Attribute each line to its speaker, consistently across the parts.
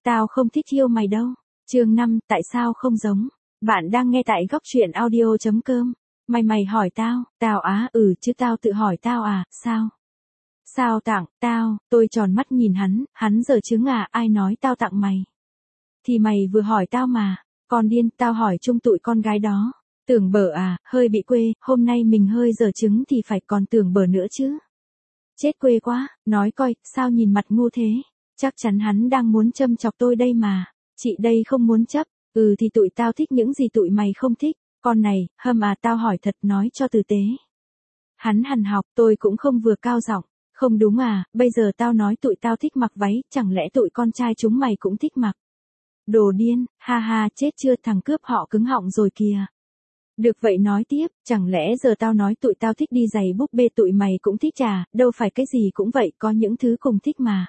Speaker 1: Tao không thích yêu mày đâu. Chương 5, tại sao không giống? Bạn đang nghe tại góc truyện audio.com. Mày hỏi tao, chứ tao tự hỏi tao à, sao? Sao tặng, tao, tôi tròn mắt nhìn hắn giở trứng à, ai nói tao tặng mày? Thì mày vừa hỏi tao mà, con điên, tao hỏi chung tụi con gái đó. Tưởng bở à, hơi bị quê, hôm nay mình hơi giở trứng thì phải còn tưởng bở nữa chứ. Chết quê quá, nói coi, sao nhìn mặt ngu thế? Chắc chắn hắn đang muốn châm chọc tôi đây mà. Chị đây không muốn chấp, thì tụi tao thích những gì tụi mày không thích. Con này, hâm à, tao hỏi thật, nói cho tử tế. Hắn hằn học, tôi cũng không vừa cao giọng. Không đúng à, bây giờ tao nói tụi tao thích mặc váy, chẳng lẽ tụi con trai chúng mày cũng thích mặc? Đồ điên, ha ha, chết chưa, thằng cướp họ cứng họng rồi kìa. Được vậy nói tiếp, chẳng lẽ giờ tao nói tụi tao thích đi giày búp bê tụi mày cũng thích à, đâu phải cái gì cũng vậy, có những thứ cùng thích mà.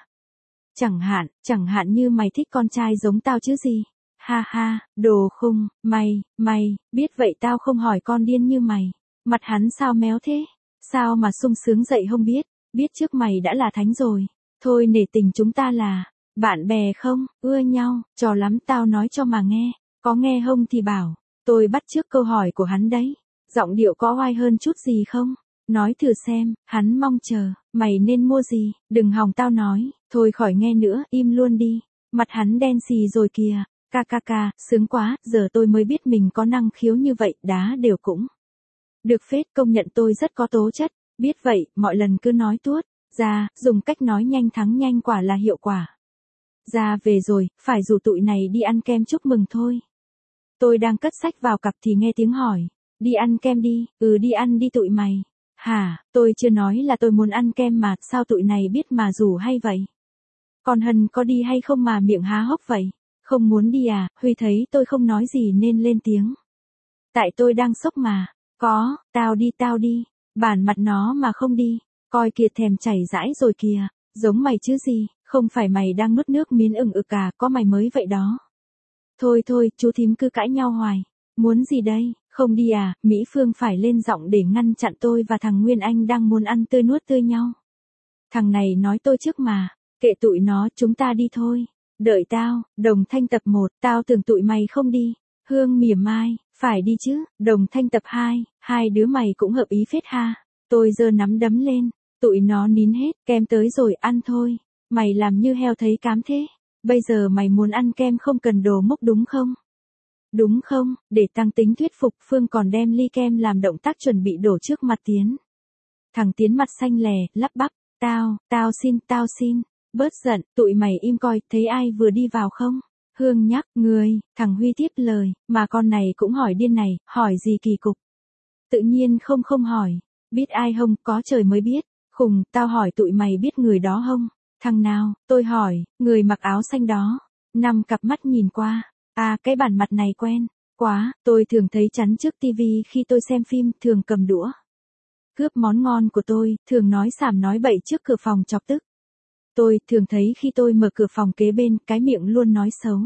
Speaker 1: Chẳng hạn như mày thích con trai giống tao chứ gì. Ha ha, đồ khùng, mày, biết vậy tao không hỏi con điên như mày. Mặt hắn sao méo thế? Sao mà sung sướng dậy không biết trước mày đã là thánh rồi. Thôi nể tình chúng ta là bạn bè không, ưa nhau, trò lắm tao nói cho mà nghe, có nghe không thì bảo. Tôi bắt chước câu hỏi của hắn đấy. Giọng điệu có oai hơn chút gì không? Nói thử xem, hắn mong chờ, mày nên mua gì, đừng hòng tao nói, thôi khỏi nghe nữa, im luôn đi. Mặt hắn đen xì rồi kìa, ca, sướng quá, giờ tôi mới biết mình có năng khiếu như vậy, đá đều cũng. Được phết, công nhận tôi rất có tố chất, biết vậy, mọi lần cứ nói tuốt, ra, dùng cách nói nhanh thắng nhanh quả là hiệu quả. Ra về rồi, phải rủ tụi này đi ăn kem chúc mừng thôi. Tôi đang cất sách vào cặp thì nghe tiếng hỏi. Đi ăn kem đi, đi ăn đi tụi mày. Hả, tôi chưa nói là tôi muốn ăn kem mà, sao tụi này biết mà rủ hay vậy? Còn Hân có đi hay không mà miệng há hốc vậy? Không muốn đi à, Huy thấy tôi không nói gì nên lên tiếng. Tại tôi đang sốc mà. Có, tao đi. Bản mặt nó mà không đi. Coi kìa thèm chảy rãi rồi kìa. Giống mày chứ gì, không phải mày đang nuốt nước miến ửng ực à, có mày mới vậy đó. Thôi, chú thím cứ cãi nhau hoài. Muốn gì đây, không đi à, Mỹ Phương phải lên giọng để ngăn chặn tôi và thằng Nguyên Anh đang muốn ăn tươi nuốt tươi nhau. Thằng này nói tôi trước mà, kệ tụi nó, chúng ta đi thôi. Đợi tao, Đồng Thanh tập 1, tao tưởng tụi mày không đi. Hương mỉa mai, phải đi chứ, Đồng Thanh tập 2, hai đứa mày cũng hợp ý phết ha. Tôi giơ nắm đấm lên, tụi nó nín hết, kem tới rồi, ăn thôi. Mày làm như heo thấy cám thế. Bây giờ mày muốn ăn kem không cần đồ mốc đúng không? Đúng không? Để tăng tính thuyết phục, Phương còn đem ly kem làm động tác chuẩn bị đổ trước mặt Tiến. Thằng Tiến mặt xanh lè, lắp bắp, tao xin, bớt giận, tụi mày im coi, thấy ai vừa đi vào không? Hương nhắc, thằng Huy tiếp lời, mà con này cũng hỏi điên này, hỏi gì kỳ cục? Tự nhiên không hỏi, biết ai không, có trời mới biết, khùng, tao hỏi tụi mày biết người đó không? Thằng nào, tôi hỏi, người mặc áo xanh đó. 5 cặp mắt nhìn qua. À, cái bản mặt này quen. Quá, tôi thường thấy chắn trước tivi khi tôi xem phim, thường cầm đũa. Cướp món ngon của tôi, thường nói xàm nói bậy trước cửa phòng chọc tức. Tôi thường thấy khi tôi mở cửa phòng kế bên, cái miệng luôn nói xấu.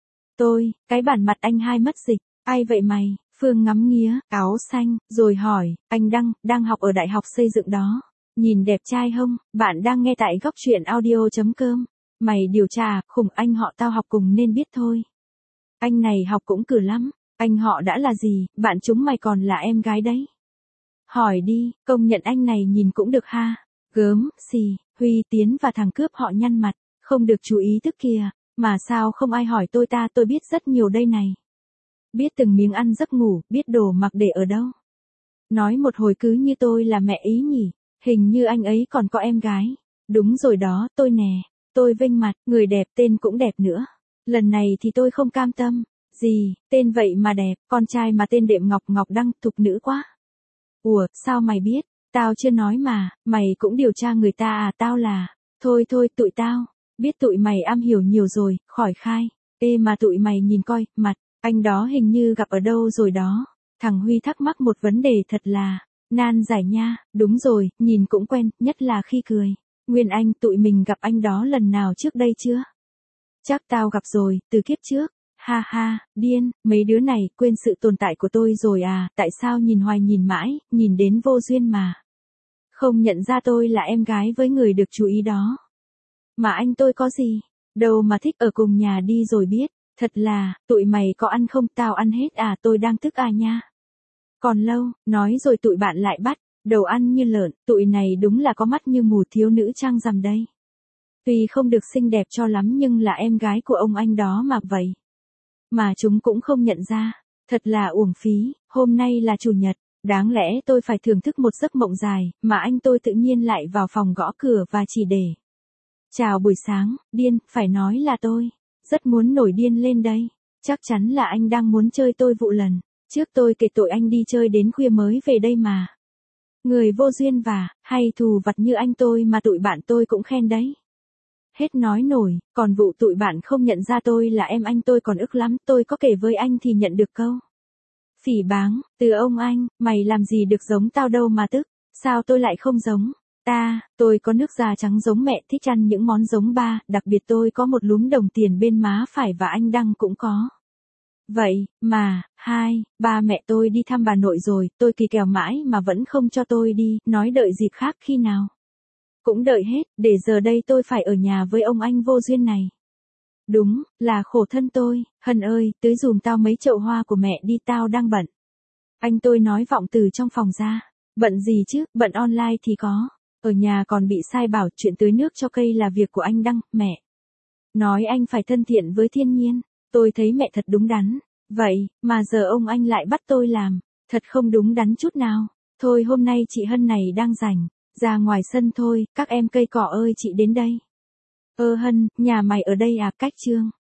Speaker 1: Cái bản mặt anh hai mất dịch, ai vậy mày? Phương ngắm nghía, áo xanh, rồi hỏi, anh đang học ở đại học xây dựng đó. Nhìn đẹp trai không? Bạn đang nghe tại góc truyện audio.com. Mày điều tra, khủng, anh họ tao học cùng nên biết thôi. Anh này học cũng cử lắm. Anh họ đã là gì, bạn chúng mày còn là em gái đấy. Hỏi đi, công nhận anh này nhìn cũng được ha. Gớm, xì, Huy, Tiến và thằng cướp họ nhăn mặt. Không được chú ý tức kìa. Mà sao không ai hỏi tôi biết rất nhiều đây này. Biết từng miếng ăn giấc ngủ, biết đồ mặc để ở đâu. Nói một hồi cứ như tôi là mẹ ý nhỉ. Hình như anh ấy còn có em gái. Đúng rồi đó, tôi nè. Tôi vênh mặt, người đẹp, tên cũng đẹp nữa. Lần này thì tôi không cam tâm. Gì, tên vậy mà đẹp, con trai mà tên đệm Ngọc Đăng, thục nữ quá. Ủa, sao mày biết? Tao chưa nói mà, mày cũng điều tra người ta à, tao là. Thôi, tụi tao. Biết tụi mày am hiểu nhiều rồi, khỏi khai. Ê mà tụi mày nhìn coi, mặt, anh đó hình như gặp ở đâu rồi đó. Thằng Huy thắc mắc một vấn đề thật là nan giải nha. Đúng rồi, nhìn cũng quen, nhất là khi cười. Nguyên Anh, tụi mình gặp anh đó lần nào trước đây chưa? Chắc tao gặp rồi, từ kiếp trước. Ha ha, điên, mấy đứa này quên sự tồn tại của tôi rồi à, tại sao nhìn hoài nhìn mãi, nhìn đến vô duyên mà. Không nhận ra tôi là em gái với người được chú ý đó. Mà anh tôi có gì? đâu mà thích ở cùng nhà đi rồi biết, thật là, tụi mày có ăn không, tao ăn hết à, tôi đang tức à nha. Còn lâu, nói rồi tụi bạn lại bắt, đầu ăn như lợn, tụi này đúng là có mắt như mù thiếu nữ trang rằm đây. Tuy không được xinh đẹp cho lắm nhưng là em gái của ông anh đó mà vậy. Mà chúng cũng không nhận ra, thật là uổng phí, hôm nay là chủ nhật, đáng lẽ tôi phải thưởng thức một giấc mộng dài, mà anh tôi tự nhiên lại vào phòng gõ cửa và chỉ để. Chào buổi sáng, điên, phải nói là tôi, rất muốn nổi điên lên đây, chắc chắn là anh đang muốn chơi tôi vụ lần, trước tôi kể tội anh đi chơi đến khuya mới về đây mà. Người vô duyên và, hay thù vặt như anh tôi mà tụi bạn tôi cũng khen đấy. Hết nói nổi, còn vụ tụi bạn không nhận ra tôi là em anh tôi còn ức lắm, tôi có kể với anh thì nhận được câu phỉ báng, từ ông anh, mày làm gì được giống tao đâu mà tức, sao tôi lại không giống, tôi có nước da trắng giống mẹ, thích ăn những món giống ba, đặc biệt tôi có một lúm đồng tiền bên má phải và anh Đăng cũng có. Vậy, mà, ba mẹ tôi đi thăm bà nội rồi, tôi kỳ kèo mãi mà vẫn không cho tôi đi, nói đợi dịp khác khi nào. Cũng đợi hết, để giờ đây tôi phải ở nhà với ông anh vô duyên này. Đúng, là khổ thân tôi, Hân ơi, tưới dùm tao mấy chậu hoa của mẹ đi, tao đang bận. Anh tôi nói vọng từ trong phòng ra, bận gì chứ, bận online thì có, ở nhà còn bị sai bảo chuyện tưới nước cho cây là việc của anh Đăng, mẹ. Nói anh phải thân thiện với thiên nhiên, tôi thấy mẹ thật đúng đắn, vậy, mà giờ ông anh lại bắt tôi làm, thật không đúng đắn chút nào. Thôi hôm nay chị Hân này đang rảnh, ra ngoài sân thôi, các em cây cỏ ơi chị đến đây. Hân, nhà mày ở đây à, cách Trương